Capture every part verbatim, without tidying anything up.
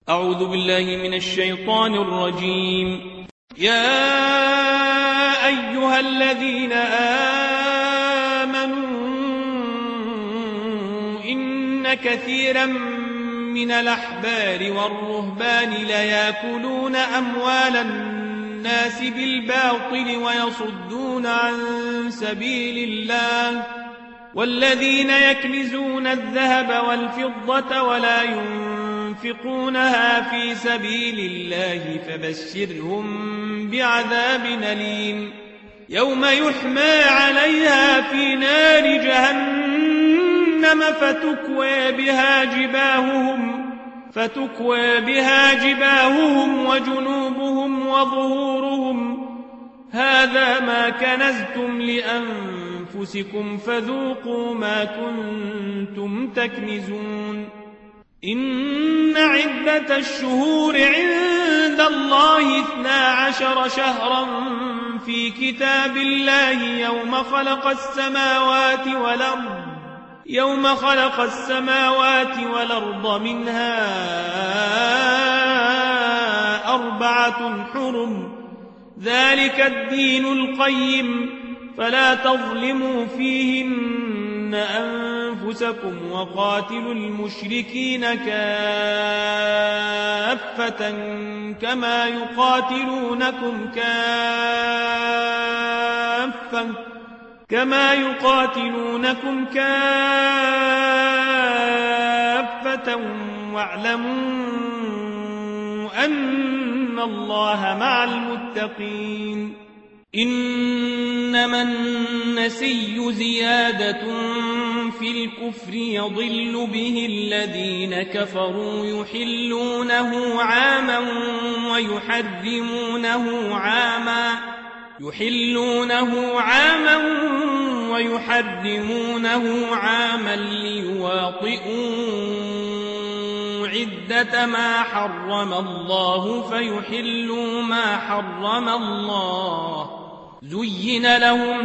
أعوذ بالله من الشيطان الرجيم. يا أيها الذين آمنوا إن كثيرا من الأحبار والرهبان ليأكلون أموال الناس بالباطل ويصدون عن سبيل الله والذين يكنزون الذهب والفضة ولا ينفقونها في سبيل الله فبشرهم بعذاب أليم يوم يحمى عليها في نار جهنم فتكوى بها جباههم فتكوى بها جباههم وجنوبهم وظهورهم هذا ما كنزتم لأنفسكم فذوقوا ما كنتم تكنزون. إن عدة الشهور عند الله اثنا عشر شهرا في كتاب الله يوم خلق السماوات والأرض يوم خلق السماوات والأرض منها أربعة حرم ذلك الدين القيم فلا تظلموا فيهن أنفسكم وقاتلوا المشركين كافة كما يقاتلونكم كافة كما يقاتلونكم كافة واعلموا أن الله مع المتقين. إنما النسي زيادة في الكفر يضل به الذين كفروا يحلونه عاما ويحرمونه عاما يحلونه عاما ويحرمونه عاما ليواطئوا عدة ما حرم الله فيحلوا ما حرم الله زين لهم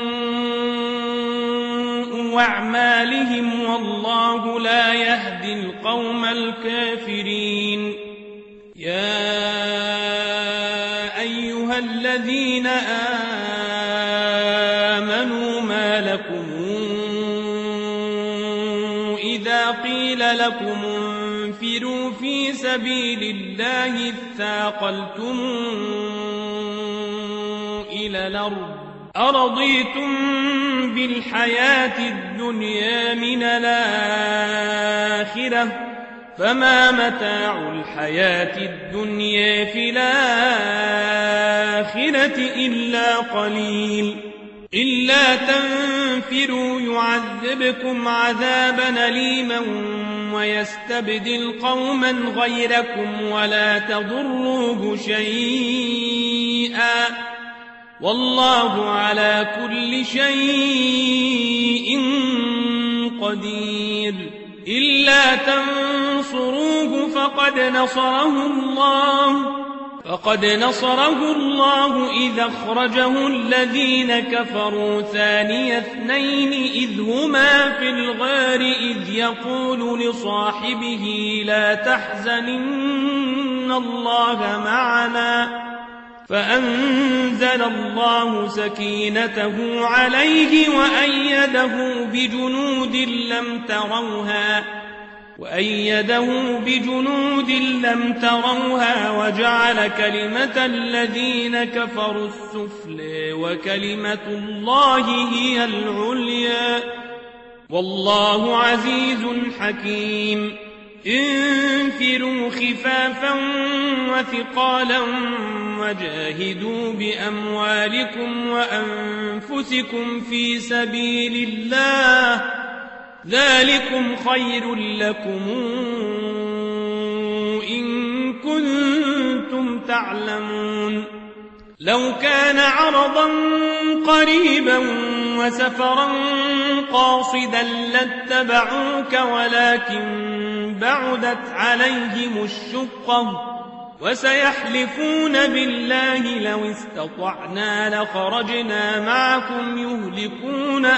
سوء أعمالهم والله لا يهدي القوم الكافرين. يا أيها الذين آمنوا ما لكم إذا قيل لكم انفروا في سبيل الله اثاقلتم إلى الأرض أرضيتم بالحياة الدنيا من الآخرة فما متاع الحياة الدنيا في الآخرة إلا قليل. إلا تنفروا يعذبكم عذابا أليما ويستبدل قوما غيركم ولا تضروه شيئا والله على كل شيء قدير. إلا تنصروه فقد نصره الله فقد نصره الله إذ أخرجه الذين كفروا ثاني اثنين إذ هما في الغار إذ يقول لصاحبه لا تحزن إن الله معنا فأنزل الله سكينته عليه وأيده بجنود لم تروها وأيده بجنود لم تروها وجعل كلمة الذين كفروا السفلى وكلمة الله هي العليا والله عزيز حكيم. انفروا خفافا وثقالا وجاهدوا بأموالكم وأنفسكم في سبيل الله ذلكم خير لكم إن كنتم تعلمون. لو كان عرضا قريبا وسفرا قاصدا لاتبعوك ولكن بعدت عليهم الشقة وسيحلفون بالله لو استطعنا لخرجنا معكم يهلكون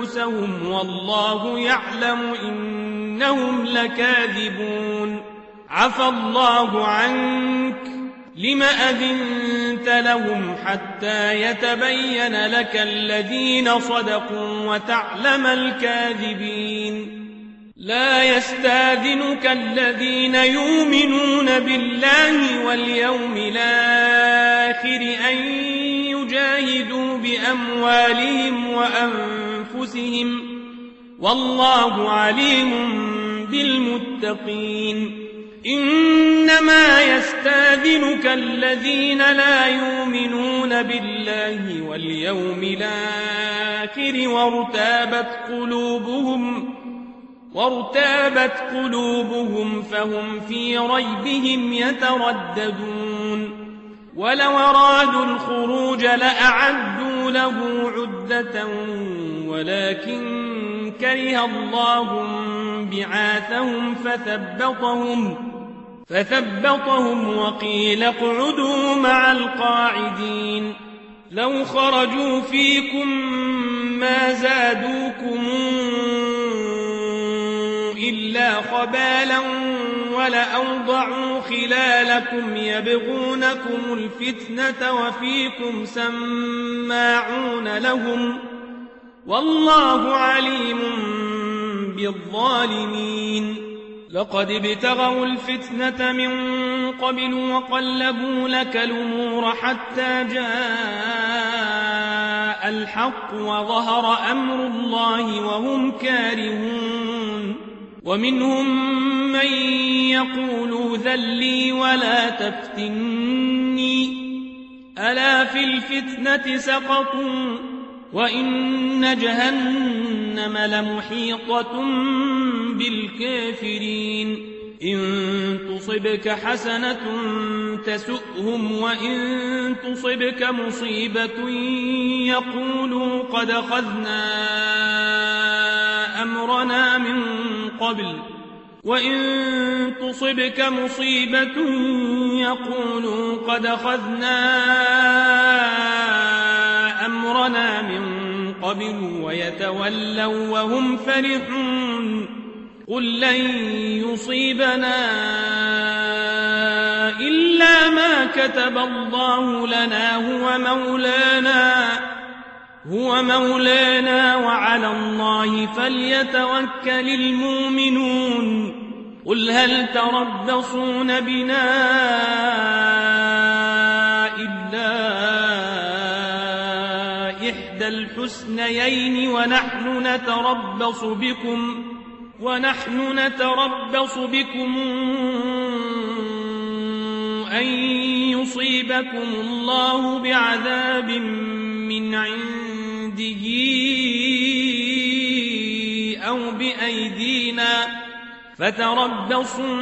أنفسهم والله يعلم إنهم لكاذبون. عفى الله عنك لم أذنت لهم حتى يتبين لك الذين صدقوا وتعلم الكاذبين لا يستاذنك الذين يؤمنون بالله واليوم الآخر أن يجاهدوا بأموالهم وأنفسهم والله عليم بالمتقين إنما يستاذنك الذين لا يؤمنون بالله واليوم الآخر وارتابت قلوبهم وارتابت قلوبهم فهم في ريبهم يترددون ولو أرادوا الخروج لأعدوا له عدة ولكن كره الله بعاثهم فثبطهم فثبطهم وقيل اقعدوا مع القاعدين لو خرجوا فيكم ما زادوكم إلا خبالا ولأوضعوا خلالكم يبغونكم الفتنة وفيكم سماعون لهم والله عليم بالظالمين لقد ابتغوا الفتنة من قبل وقلبوا لك الأمور حتى جاء الحق وظهر أمر الله وهم كارهون ومنهم من يقول ذلي ولا تفتني ألا في الفتنة سقطوا وإن جهنم لمحيطة بالكافرين إن تصبك حسنة تسؤهم وإن تصبك مصيبة يقولوا قد أخذنا أمرنا من قبل وإن تصبك مصيبة يقولوا قد أخذنا أمرنا من قبل ويتولوا وهم فرحون قل لن يصيبنا إلا ما كتب الله لنا هو مولانا هو مولانا وعلى الله فليتوكل المؤمنون قل هل تربصون بنا إلا إحدى الحسنيين ونحن نتربص بكم ونحن نتربص بكم أن يصيبكم الله بعذاب من عنده أو بأيدينا فتربصوا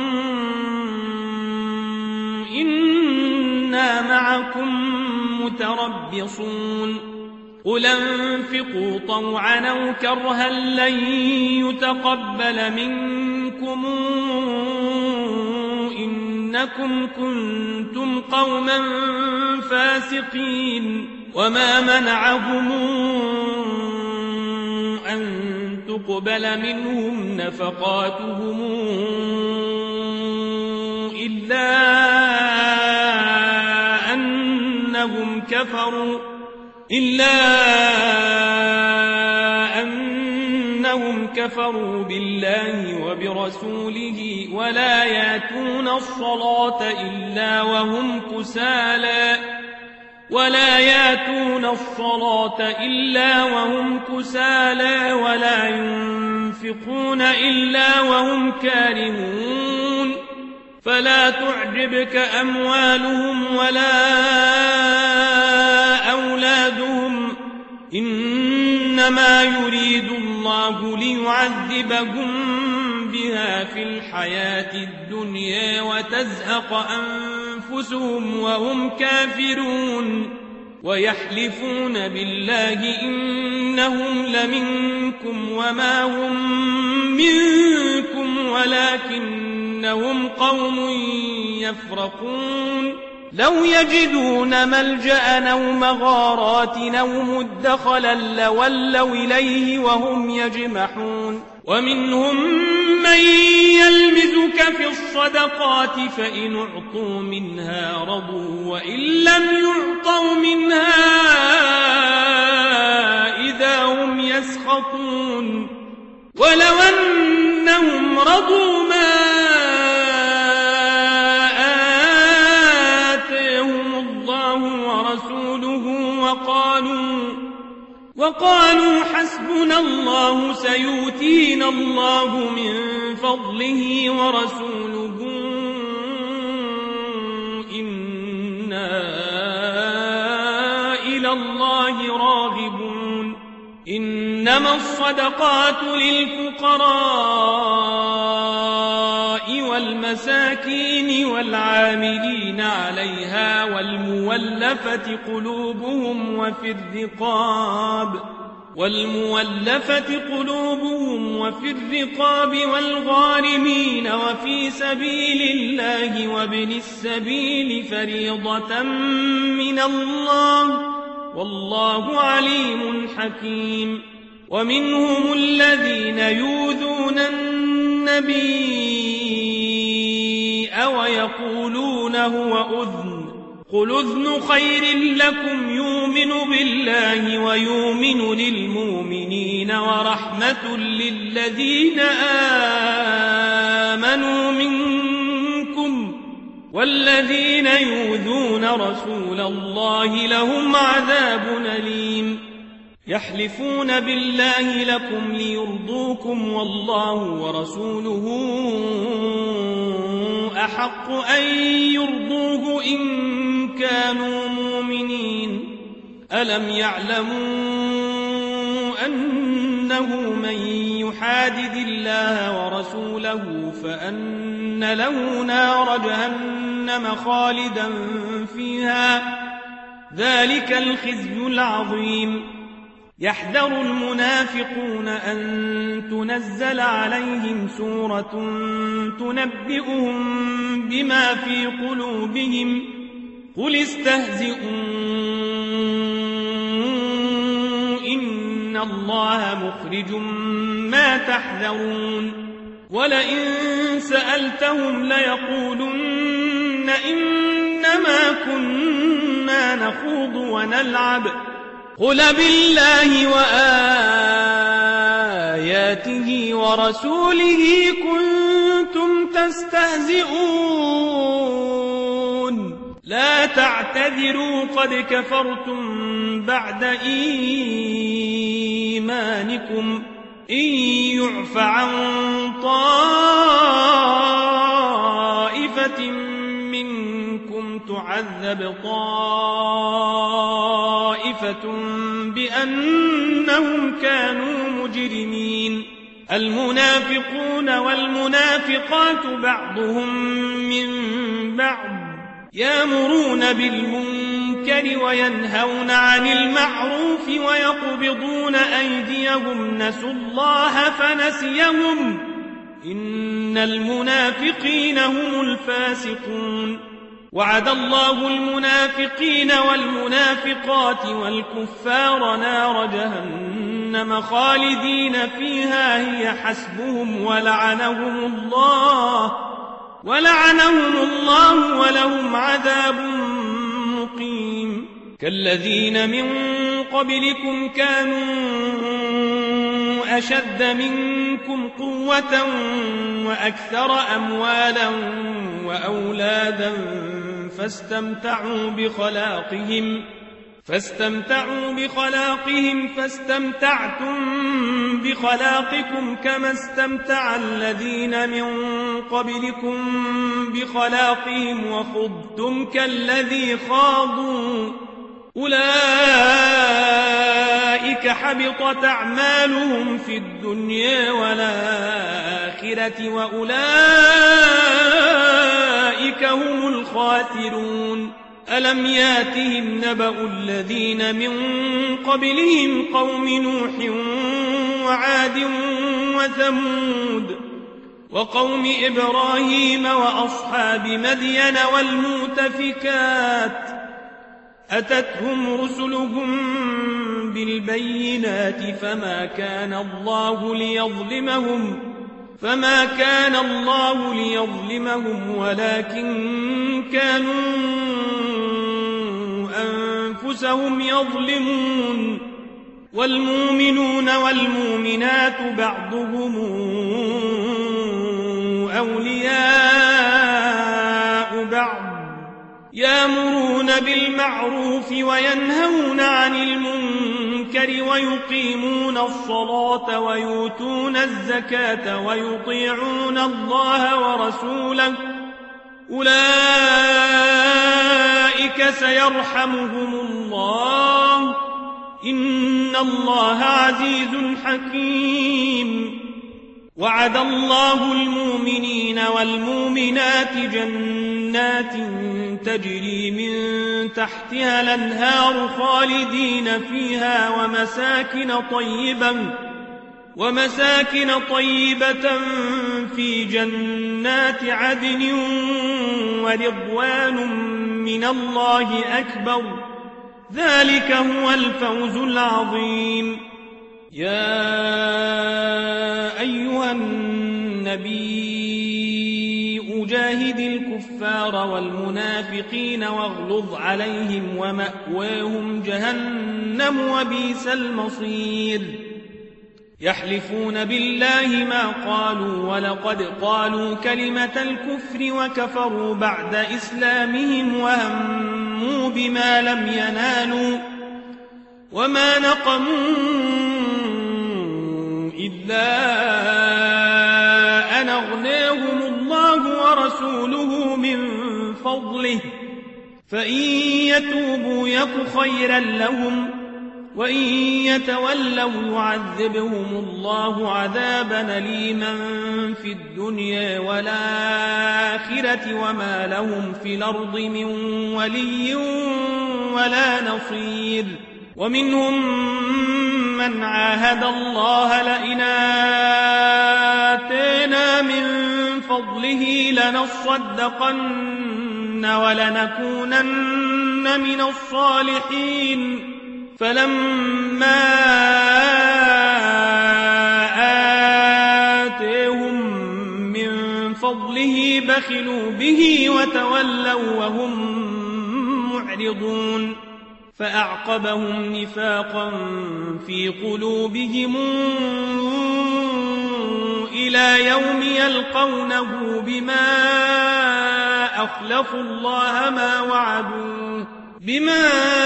إنا معكم متربصون قل انفقوا طوعا أو كرها لن يتقبل منكم إنكم كنتم قوما فاسقين وما منعهم أن تقبل منهم نفقاتهم إلا أنهم كفروا إلا أنهم كفروا بالله وبرسوله ولا يأتون الصلاة إلا وهم كسالى ولا يأتون الصلاة إلا وهم كسالى ولا ينفقون إلا وهم كارهون فلا تعجبك أموالهم ولا أولادهم إنما يريد الله ليعذبهم بها في الحياة الدنيا وتزهق أنفسهم وهم كافرون ويحلفون بالله إنهم لمنكم وما هم منكم ولكنهم قوم يفرقون لو يجدون ملجأ أو مغارات أو مدخلا لولوا إليه وهم يجمحون ومنهم من يلمزك في الصدقات فإن أعطوا منها رضوا وإن لم يعطوا منها إذا هم يسخطون ولو أنهم رضوا ما آتيهم الله ورسوله وقالوا وقالوا حسبنا الله سيؤتينا الله من فضله ورسوله إنا إلى الله راغبون إنما الصدقات للفقراء والمساكين والعاملين عليها والمولفة قلوبهم وفي الرقاب والمولفة قلوبهم وفي الرقاب والغارمين وفي سبيل الله وابن السبيل فريضة من الله والله عليم حكيم ومنهم الذين يؤذون النبي ويقولون هو أذن قل أذن خير لكم يؤمن بالله ويؤمن للمؤمنين ورحمة للذين آمنوا منكم والذين يؤذون رسول الله لهم عذاب أليم يحلفون بالله لكم ليرضوكم والله ورسوله أحق أن يرضوه إن كانوا مؤمنين ألم يعلموا أنه من يحادد الله ورسوله فأن له نار جهنم خالدا فيها ذلك الخزي العظيم يحذر المنافقون أن تنزل عليهم سورة تنبئهم بما في قلوبهم قل استهزئوا إن الله مخرج ما تحذرون ولئن سألتهم ليقولن إنما كنا نخوض ونلعب قل بالله وآياته ورسوله كنتم تستهزئون لا تعتذروا قد كفرتم بعد إيمانكم إن يعف عن طائفة منكم تعذب طائفة بأنهم كانوا مجرمين المنافقون والمنافقات بعضهم من بعض يأمرون بالمنكر وينهون عن المعروف ويقبضون أيديهم نسوا الله فنسيهم إن المنافقين هم الفاسقون وعد الله المنافقين والمنافقات والكفار نار جهنم خالدين فيها هي حسبهم ولعنهم الله ولعنهم الله ولهم عذاب مقيم كالذين من قبلكم كانوا أشد منكم قوة وأكثر أموالا وأولادا فاستمتعوا بخلاقهم فاستمتعوا بخلاقهم فاستمتعتم بخلاقكم كما استمتع الذين من قبلكم بخلاقهم وخضتم كالذي خاضوا أولئك حبطت أعمالهم في الدنيا والآخرة وأولئك هم الخاسرون ألم ياتهم نبأ الذين من قبلهم قوم نوح وعاد وثمود وقوم إبراهيم وأصحاب مدين والمؤتفكات أتتهم رسلهم بالبينات فما كان الله ليظلمهم فما كان الله ليظلمهم ولكن كانوا أنفسهم يظلمون والمؤمنون والمؤمنات بعضهم أولياء بعض يأمرون بالمعروف وينهون عن المنكر ويقيمون الصلاة ويؤتون الزكاة ويطيعون الله ورسوله أولئك سيرحمهم الله إن الله عزيز حكيم وعد الله المؤمنين والمؤمنات جنات تجري من تحتها الأنهار خالدين فيها ومساكن طيبة ومساكن طيبة في جنات عدن ورضوان من الله أكبر ذلك هو الفوز العظيم يا أيها النبي أجاهد الكفار والمنافقين واغلظ عليهم ومأواهم جهنم وبئس المصير يحلفون بالله ما قالوا ولقد قالوا كلمة الكفر وكفروا بعد إسلامهم وهموا بما لم ينالوا وما نقموا إلا أن أغناهم الله ورسوله من فضله فإن يتوبوا يك خيرا لهم وإن يتولوا يعذبهم الله عذابا أليما في الدنيا والآخرة وما لهم في الأرض من ولي ولا نصير ومنهم من عاهد الله لئن آتينا من فضله لنصدقن ولنكونن من الصالحين فلما آتيهم من فضله بخلوا به وتولوا وهم معرضون فأعقبهم نفاقا في قلوبهم إلى يوم يلقونه بما أخلفوا الله ما وعدوه بما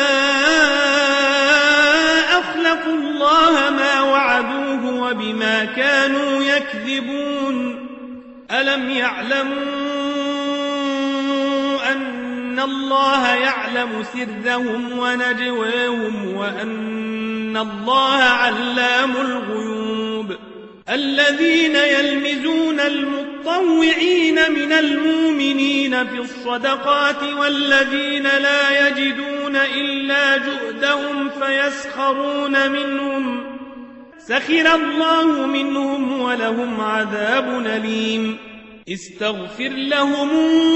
أخلفوا الله ما وعدوه وبما كانوا يكذبون ألم يعلموا أن الله يعلم سرهم ونجواهم وأن الله علام الغيوب الذين يلمزون المطوعين من المؤمنين في الصدقات والذين لا يجدون إلا جهدهم فيسخرون منهم سخر الله منهم ولهم عذاب أليم استغفر لهم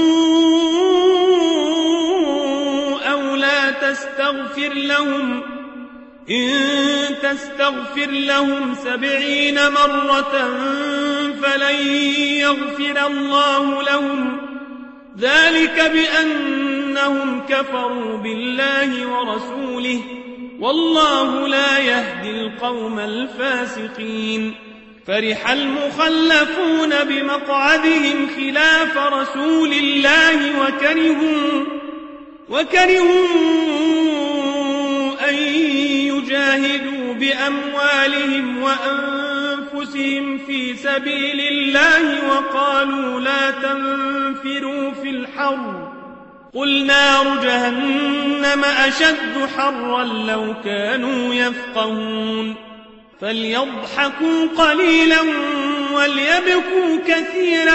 أو لا تستغفر لهم إن تستغفر لهم سبعين مرة فلن يغفر الله لهم ذلك بأنهم كفروا بالله ورسوله والله لا يهدي القوم الفاسقين فرح المخلفون بمقعدهم خلاف رسول الله وكرهوا وكرهوا أن يجاهدوا بأموالهم وأنفسهم في سبيل الله وقالوا لا تنفروا في الحر قل نار جهنم أشد حرا لو كانوا يفقهون فليضحكوا قليلا وليبكوا كثيرا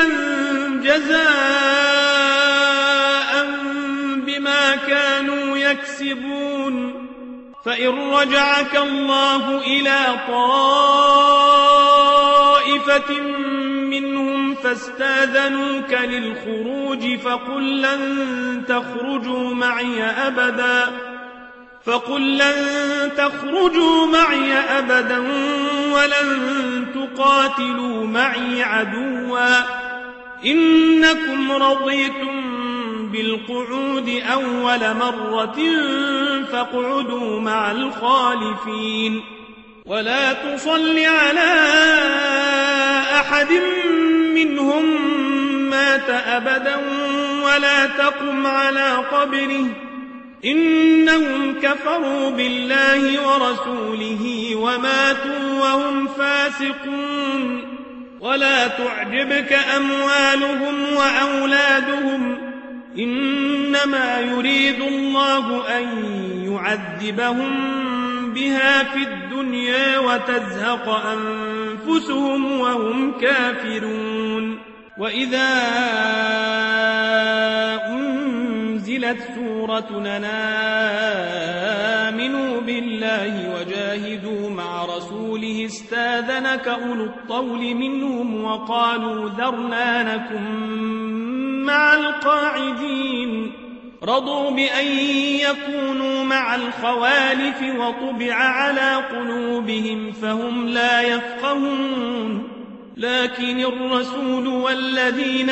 جزاء بما كانوا يكسبون فإن رجعك الله إلى طائفة منهم فاستاذنوك للخروج فقل لن تخرجوا معي أبدا فقل لن تخرجوا معي أبدا ولن تقاتلوا معي عدوا إنكم رضيتم بالقعود أول مرة فاقعدوا مع الخالفين ولا تصل على أحد منهم مات أبدا ولا تقم على قبره إنهم كفروا بالله ورسوله وماتوا وهم فاسقون ولا تعجبك أموالهم وأولادهم إنما يريد الله أن يعذبهم بها في الدنيا وتزهق أنفسهم وهم كافرون وإذا أنزلت سورة آمنوا بالله وجاهدوا مع رسوله استاذنك أولو الطول منهم وقالوا ذرنا نكن مع القاعدين رضوا بأن يكونوا مع الخوالف وطبع على قلوبهم فهم لا يفقهون لكن الرسول والذين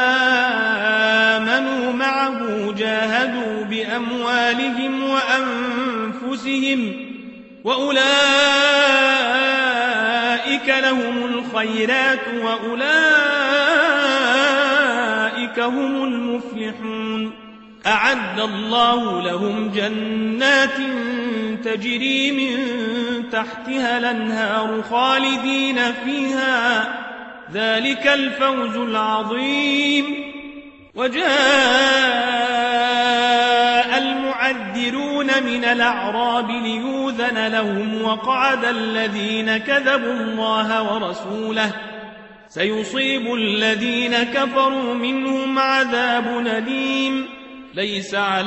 آمنوا معه جاهدوا بأموالهم وأنفسهم وأولئك لهم الخيرات وأولئك هم المفلحون أعد الله لهم جنات تجري من تحتها الأنهار خالدين فيها ذلك الفوز العظيم وجاء المعذرون من الأعراب ليؤذن لهم وقعد الذين كذبوا الله ورسوله سيصيب الذين كفروا منهم عذاب أليم ليس على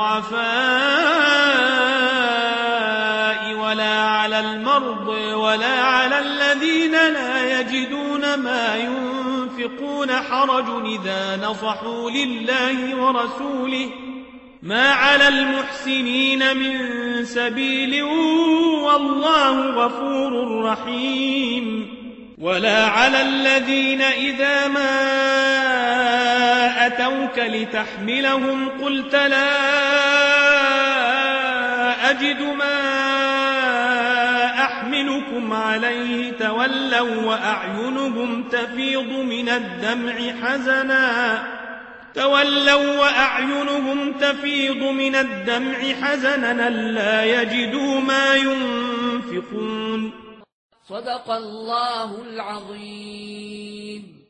الضعفاء ولا على المرضى ولا على الذين لا يجدون ما ينفقون حرج إذا نصحوا لله ورسوله ما على المحسنين من سبيل والله غفور رحيم ولا على الذين إذا ما أتوك لتحملهم قلت لا أجد ما أحملكم عليه تولوا وأعينهم تفيض من الدمع حزنا تولوا وأعينهم تفيض من الدمع حزنا لا يجدوا ما ينفقون صدق الله العظيم.